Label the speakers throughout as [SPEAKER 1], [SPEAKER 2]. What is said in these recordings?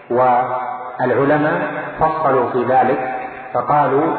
[SPEAKER 1] والعلماء فصلوا في ذلك فقالوا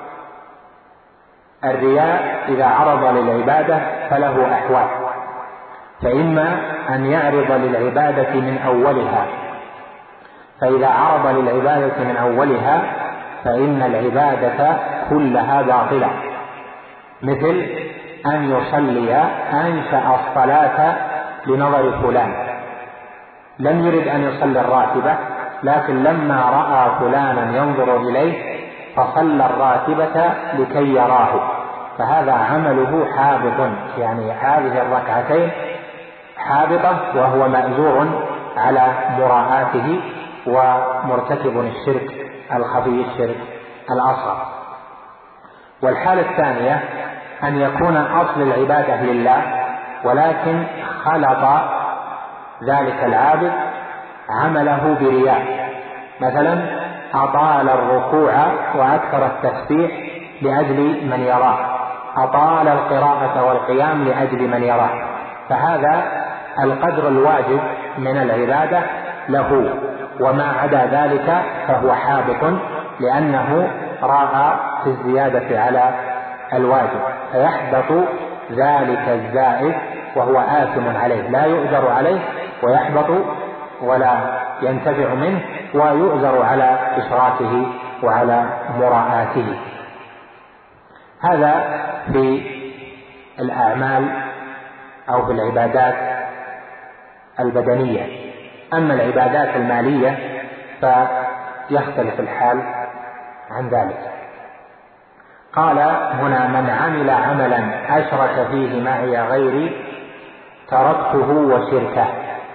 [SPEAKER 1] الرياء إذا عرض للعبادة فله أحوال، فإما أن يعرض للعبادة من أولها، فإذا عرض للعبادة من أولها فإن العبادة كلها باطلة، مثل أن يصلي أنشأ الصلاة لنظر فلان، لم يرد أن يصلي الراتبة، لكن لما رأى فلانا ينظر إليه فصلى الراتبة لكي يراه، فهذا عمله حابط، يعني هذه الركعتين حابطة وهو مأجور على مراءاته ومرتكب الشرك الخفي، الشرك الأصغر. والحالة الثانية أن يكون أصل العبادة لله ولكن خلط ذلك العابد عمله برياء، مثلا أطال الركوع وأكثر التسبيح لأجل من يراه، أطال القراءة والقيام لأجل من يراه، فهذا القدر الواجب من العبادة له، وما عدا ذلك فهو حابط لأنه راى في الزيادة على الواجب، فيحبط ذلك الزائد وهو آثم عليه، لا يؤجر عليه ويحبط ولا ينتفع منه، ويؤجر على إشراكه وعلى مراءاته. هذا في الأعمال أو في العبادات البدنية. أما العبادات المالية فيختلف الحال عن ذلك. قال هنا من عمل عملا أشرك فيه معي غيري تركته وشركه،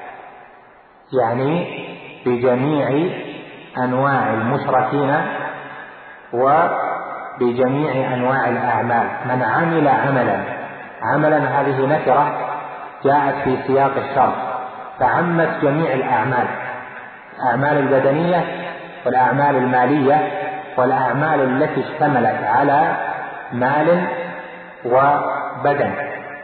[SPEAKER 1] يعني بجميع أنواع المشركين وبجميع أنواع الأعمال. من عمل عملا هذه نكرة جاءت في سياق الشرط فعمت جميع الأعمال، الأعمال البدنية والأعمال المالية والأعمال التي اشتملت على مال وبدن،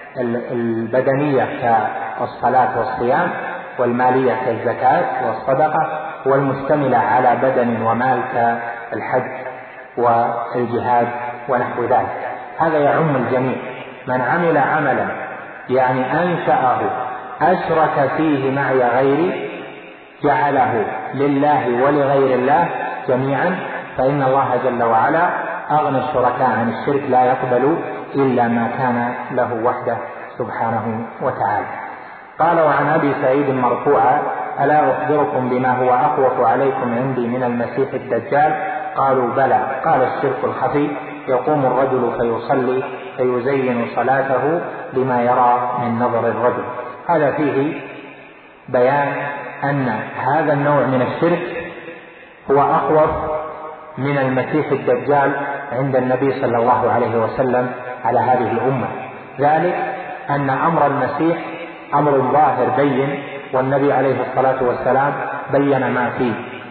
[SPEAKER 1] البدنية كالصلاة والصيام، والمالية كالزكاة والصدقة، والمشتملة على بدن ومال كالحج والجهاد ونحو ذلك. هذا يعم الجميع. من عمل عملا يعني أنشأه أشرك فيه معي غيري جعله لله ولغير الله جميعا، فإن الله جل وعلا أغنى الشركاء عن الشرك، لا يقبل إلا ما كان له وحده سبحانه وتعالى. قال وعن أبي سعيد مرفوعا ألا أخبركم بما هو أخوف عليكم عندي من المسيح الدجال؟ قالوا بلى. قال الشرك الخفي يقوم الرجل فيصلي فيزين صلاته لما يرى من نظر الرجل. هذا فيه بيان أن هذا النوع من الشرك هو أخوف من المسيح الدجال عند النبي صلى الله عليه وسلم على هذه الأمة، ذلك أن أمر المسيح أمر ظاهر بين، والنبي عليه الصلاة والسلام بين ما في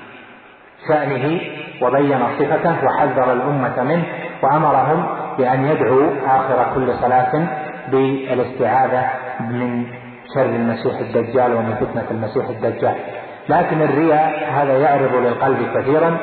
[SPEAKER 1] شأنه وبين صفته وحذر الأمة منه، وأمرهم بأن يدعوا آخر كل صلاة بالاستعاذة من شر المسيح الدجال ومن فتنة المسيح الدجال. لكن الرياء هذا يعرض للقلب كثيرا،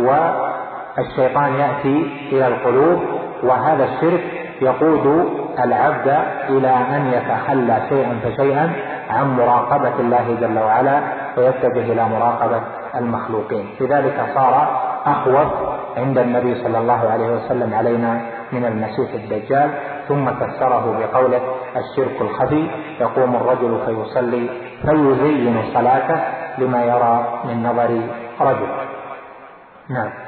[SPEAKER 1] والشيطان يأتي إلى القلوب، وهذا الشرك يقود العبد إلى أن يتخلى شيئا فشيئا عن مراقبة الله جل وعلا ويتجه إلى مراقبة المخلوقين. لذلك صار أخوف عند النبي صلى الله عليه وسلم علينا من المسيح الدجال. ثم فسره بقوله الشرك الخفي يقوم الرجل فيصلي فيزين صلاته لما يرى من نظر رجل. نعم.